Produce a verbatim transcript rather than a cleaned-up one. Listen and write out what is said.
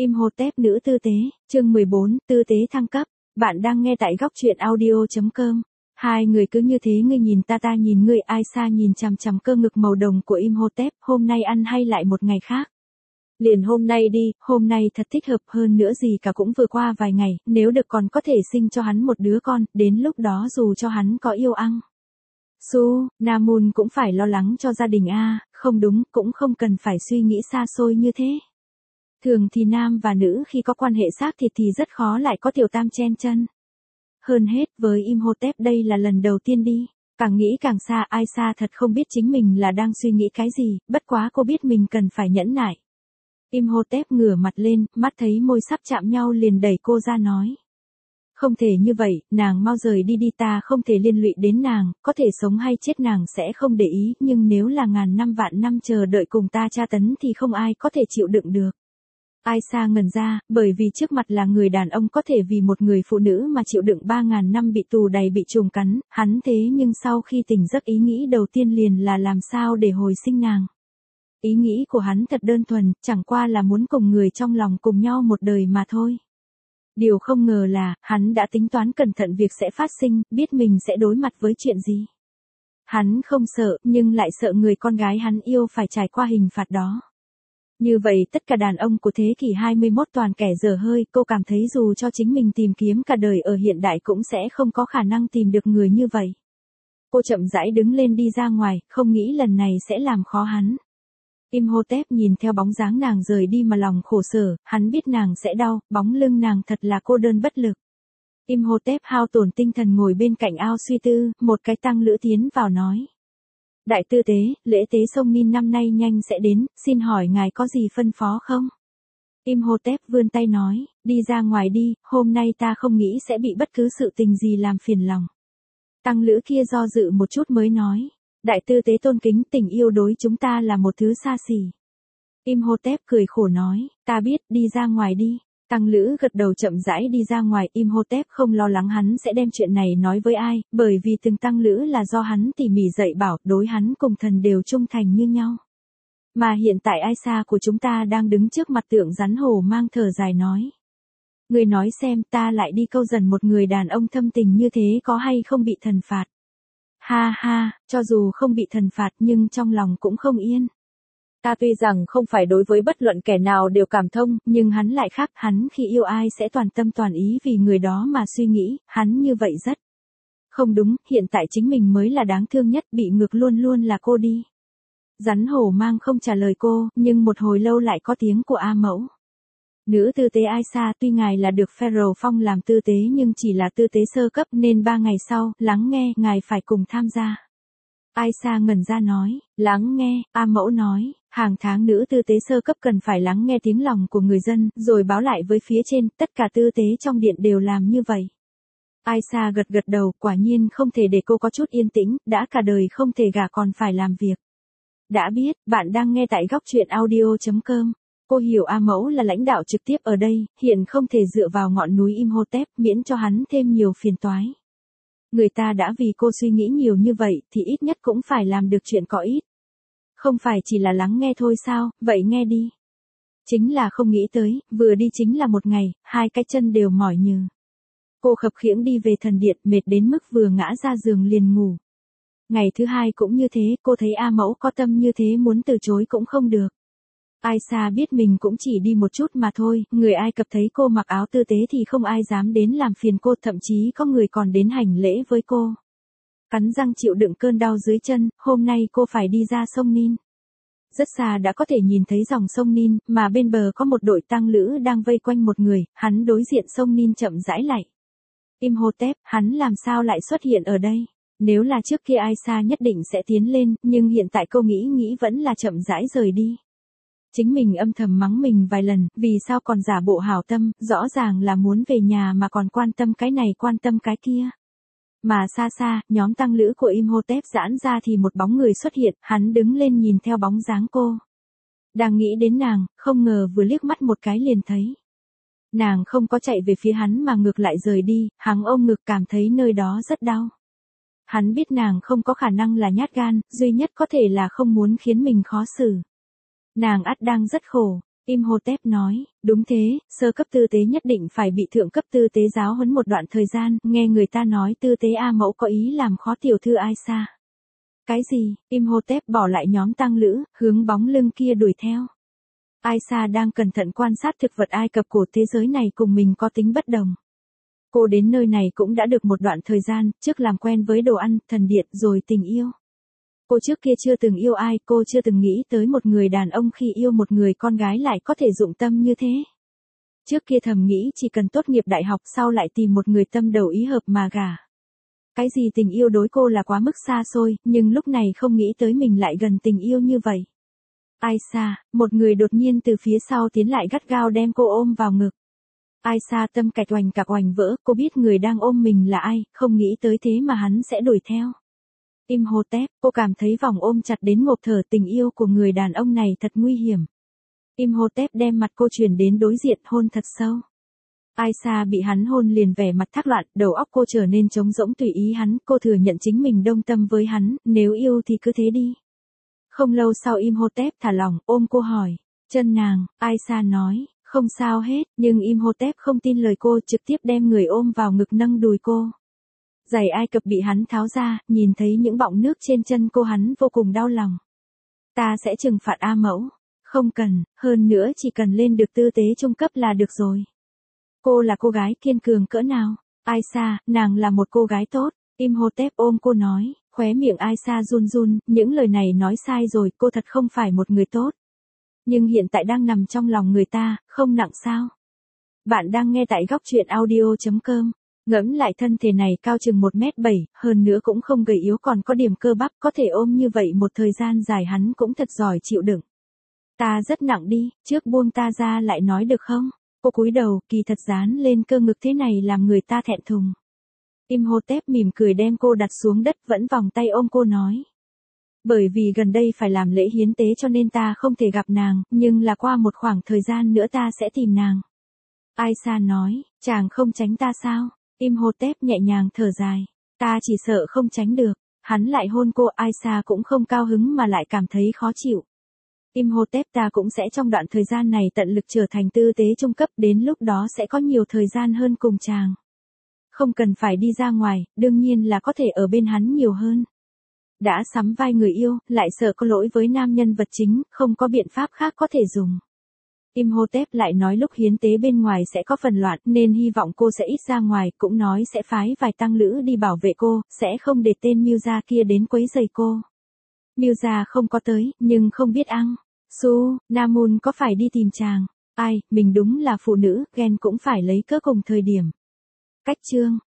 Imhotep nữ tư tế, chương mười bốn, tư tế thăng cấp. Bạn đang nghe tại góc truyện audio chấm com. Hai người cứ như thế, ngươi nhìn ta ta nhìn ngươi, Aisha nhìn chằm chằm cơ ngực màu đồng của Imhotep, hôm nay ăn hay lại một ngày khác. Liền hôm nay đi, hôm nay thật thích hợp, hơn nữa gì cả cũng vừa qua vài ngày, nếu được còn có thể sinh cho hắn một đứa con, đến lúc đó dù cho hắn có yêu ăn. Su, Namun cũng phải lo lắng cho gia đình a, không đúng, cũng không cần phải suy nghĩ xa xôi như thế. Thường thì nam và nữ khi có quan hệ xác thịt thì rất khó lại có tiểu tam chen chân. Hơn hết với Imhotep đây là lần đầu tiên đi, càng nghĩ càng xa, Aisha thật không biết chính mình là đang suy nghĩ cái gì, bất quá cô biết mình cần phải nhẫn nại. Imhotep ngửa mặt lên, mắt thấy môi sắp chạm nhau liền đẩy cô ra nói. Không thể như vậy, nàng mau rời đi đi, ta không thể liên lụy đến nàng, có thể sống hay chết nàng sẽ không để ý, nhưng nếu là ngàn năm vạn năm chờ đợi cùng ta tra tấn thì không ai có thể chịu đựng được. Aisha ngẩn ra, bởi vì trước mặt là người đàn ông có thể vì một người phụ nữ mà chịu đựng ba ngàn năm bị tù đầy bị trùng cắn, hắn thế nhưng sau khi tỉnh giấc ý nghĩ đầu tiên liền là làm sao để hồi sinh nàng. Ý nghĩ của hắn thật đơn thuần, chẳng qua là muốn cùng người trong lòng cùng nhau một đời mà thôi. Điều không ngờ là, hắn đã tính toán cẩn thận việc sẽ phát sinh, biết mình sẽ đối mặt với chuyện gì. Hắn không sợ, nhưng lại sợ người con gái hắn yêu phải trải qua hình phạt đó. Như vậy tất cả đàn ông của thế kỷ hai mươi mốt toàn kẻ dở hơi, cô cảm thấy dù cho chính mình tìm kiếm cả đời ở hiện đại cũng sẽ không có khả năng tìm được người như vậy. Cô chậm rãi đứng lên đi ra ngoài, không nghĩ lần này sẽ làm khó hắn. Imhotep nhìn theo bóng dáng nàng rời đi mà lòng khổ sở, hắn biết nàng sẽ đau, bóng lưng nàng thật là cô đơn bất lực. Imhotep hao tổn tinh thần ngồi bên cạnh ao suy tư, một cái tăng lữ tiến vào nói. Đại tư tế, lễ tế sông Nin năm nay nhanh sẽ đến, xin hỏi ngài có gì phân phó không? Imhotep vươn tay nói, đi ra ngoài đi, hôm nay ta không nghĩ sẽ bị bất cứ sự tình gì làm phiền lòng. Tăng lữ kia do dự một chút mới nói. Đại tư tế tôn kính, tình yêu đối chúng ta là một thứ xa xỉ. Imhotep cười khổ nói, ta biết, đi ra ngoài đi. Tăng lữ gật đầu chậm rãi đi ra ngoài, Imhotep không lo lắng hắn sẽ đem chuyện này nói với ai, bởi vì từng tăng lữ là do hắn tỉ mỉ dạy bảo, đối hắn cùng thần đều trung thành như nhau. Mà hiện tại Aisha của chúng ta đang đứng trước mặt tượng rắn hổ mang thở dài nói. Người nói xem ta lại đi câu dần một người đàn ông thâm tình như thế có hay không bị thần phạt. Ha ha, cho dù không bị thần phạt nhưng trong lòng cũng không yên. Ta tuy rằng không phải đối với bất luận kẻ nào đều cảm thông, nhưng hắn lại khác, hắn khi yêu ai sẽ toàn tâm toàn ý vì người đó mà suy nghĩ, hắn như vậy rất. Không đúng, hiện tại chính mình mới là đáng thương nhất, bị ngược luôn luôn là cô đi. Rắn hổ mang không trả lời cô, nhưng một hồi lâu lại có tiếng của A Mẫu. Nữ tư tế Aisha, tuy ngài là được Pharaoh phong làm tư tế nhưng chỉ là tư tế sơ cấp nên ba ngày sau, lắng nghe, ngài phải cùng tham gia. Aisha ngẩn ra nói, lắng nghe, A Mẫu nói, hàng tháng nữ tư tế sơ cấp cần phải lắng nghe tiếng lòng của người dân, rồi báo lại với phía trên, tất cả tư tế trong điện đều làm như vậy. Aisha gật gật đầu, quả nhiên không thể để cô có chút yên tĩnh, đã cả đời không thể gả còn phải làm việc. Đã biết, bạn đang nghe tại góc truyện audio chấm com. Cô hiểu A Mẫu là lãnh đạo trực tiếp ở đây, hiện không thể dựa vào ngọn núi Imhotep miễn cho hắn thêm nhiều phiền toái. Người ta đã vì cô suy nghĩ nhiều như vậy thì ít nhất cũng phải làm được chuyện có ích. Không phải chỉ là lắng nghe thôi sao, vậy nghe đi. Chính là không nghĩ tới, vừa đi chính là một ngày, hai cái chân đều mỏi nhừ. Cô khập khiễng đi về thần điện mệt đến mức vừa ngã ra giường liền ngủ. Ngày thứ hai cũng như thế, cô thấy A Mẫu có tâm như thế muốn từ chối cũng không được. Aisha biết mình cũng chỉ đi một chút mà thôi, người Ai Cập thấy cô mặc áo tư tế thì không ai dám đến làm phiền cô, thậm chí có người còn đến hành lễ với cô. Cắn răng chịu đựng cơn đau dưới chân, hôm nay cô phải đi ra sông Nin. Rất xa đã có thể nhìn thấy dòng sông Nin, mà bên bờ có một đội tăng lữ đang vây quanh một người, hắn đối diện sông Nin chậm rãi lại. Imhotep, hắn làm sao lại xuất hiện ở đây? Nếu là trước kia Aisha nhất định sẽ tiến lên, nhưng hiện tại cô nghĩ nghĩ vẫn là chậm rãi rời đi. Chính mình âm thầm mắng mình vài lần, vì sao còn giả bộ hảo tâm, rõ ràng là muốn về nhà mà còn quan tâm cái này quan tâm cái kia. Mà xa xa, nhóm tăng lữ của Imhotep giãn ra thì một bóng người xuất hiện, hắn đứng lên nhìn theo bóng dáng cô. Đang nghĩ đến nàng, không ngờ vừa liếc mắt một cái liền thấy. Nàng không có chạy về phía hắn mà ngược lại rời đi, hắn ôm ngực cảm thấy nơi đó rất đau. Hắn biết nàng không có khả năng là nhát gan, duy nhất có thể là không muốn khiến mình khó xử. Nàng ắt đang rất khổ. Imhotep nói, đúng thế, sơ cấp tư tế nhất định phải bị thượng cấp tư tế giáo huấn một đoạn thời gian, nghe người ta nói tư tế A Mẫu có ý làm khó tiểu thư Aisa. Cái gì, Imhotep bỏ lại nhóm tang lữ, hướng bóng lưng kia đuổi theo. Aisa đang cẩn thận quan sát thực vật Ai Cập cổ thế giới này cùng mình có tính bất đồng. Cô đến nơi này cũng đã được một đoạn thời gian, trước làm quen với đồ ăn, thần điện rồi tình yêu. Cô trước kia chưa từng yêu ai, cô chưa từng nghĩ tới một người đàn ông khi yêu một người con gái lại có thể dụng tâm như thế. Trước kia thầm nghĩ chỉ cần tốt nghiệp đại học sau lại tìm một người tâm đầu ý hợp mà gả. Cái gì tình yêu đối cô là quá mức xa xôi, nhưng lúc này không nghĩ tới mình lại gần tình yêu như vậy. Aisa, một người đột nhiên từ phía sau tiến lại gắt gao đem cô ôm vào ngực. Aisa tâm cạch oành cạc oành vỡ, cô biết người đang ôm mình là ai, không nghĩ tới thế mà hắn sẽ đuổi theo. Imhotep, cô cảm thấy vòng ôm chặt đến ngộp thở, tình yêu của người đàn ông này thật nguy hiểm. Imhotep đem mặt cô chuyển đến đối diện, hôn thật sâu. Aisa bị hắn hôn liền vẻ mặt thác loạn, đầu óc cô trở nên trống rỗng tùy ý hắn, cô thừa nhận chính mình đông tâm với hắn, nếu yêu thì cứ thế đi. Không lâu sau Imhotep thả lỏng, ôm cô hỏi, chân nàng, Aisa nói, không sao hết, nhưng Imhotep không tin lời cô, trực tiếp đem người ôm vào ngực nâng đùi cô. Giày Ai Cập bị hắn tháo ra, nhìn thấy những bọng nước trên chân cô hắn vô cùng đau lòng. Ta sẽ trừng phạt A Mẫu. Không cần, hơn nữa chỉ cần lên được tư tế trung cấp là được rồi. Cô là cô gái kiên cường cỡ nào? Aisa, nàng là một cô gái tốt. Imhotep ôm cô nói, khóe miệng Aisa run run, những lời này nói sai rồi, cô thật không phải một người tốt. Nhưng hiện tại đang nằm trong lòng người ta, không nặng sao? Bạn đang nghe tại góc truyện audio chấm com. Ngẫm lại thân thể này cao chừng một mét bảy, hơn nữa cũng không gầy yếu còn có điểm cơ bắp, có thể ôm như vậy một thời gian dài hắn cũng thật giỏi chịu đựng. Ta rất nặng đi, trước buông ta ra lại nói được không? Cô cúi đầu, kỳ thật dán lên cơ ngực thế này làm người ta thẹn thùng. Imhotep mỉm cười đem cô đặt xuống đất, vẫn vòng tay ôm cô nói. Bởi vì gần đây phải làm lễ hiến tế cho nên ta không thể gặp nàng, nhưng là qua một khoảng thời gian nữa ta sẽ tìm nàng. Aisa nói, chàng không tránh ta sao? Imhotep nhẹ nhàng thở dài. Ta chỉ sợ không tránh được. Hắn lại hôn cô, Aisa cũng không cao hứng mà lại cảm thấy khó chịu. Imhotep, ta cũng sẽ trong đoạn thời gian này tận lực trở thành tư tế trung cấp, đến lúc đó sẽ có nhiều thời gian hơn cùng chàng. Không cần phải đi ra ngoài, đương nhiên là có thể ở bên hắn nhiều hơn. Đã sắm vai người yêu, lại sợ có lỗi với nam nhân vật chính, không có biện pháp khác có thể dùng. Imhotep lại nói lúc hiến tế bên ngoài sẽ có phần loạn nên hy vọng cô sẽ ít ra ngoài, cũng nói sẽ phái vài tăng lữ đi bảo vệ cô, sẽ không để tên Miuza kia đến quấy rầy cô. Miuza không có tới, nhưng không biết ăn. Su, Namun có phải đi tìm chàng? Ai, mình đúng là phụ nữ, ghen cũng phải lấy cớ cùng thời điểm. Cách chương.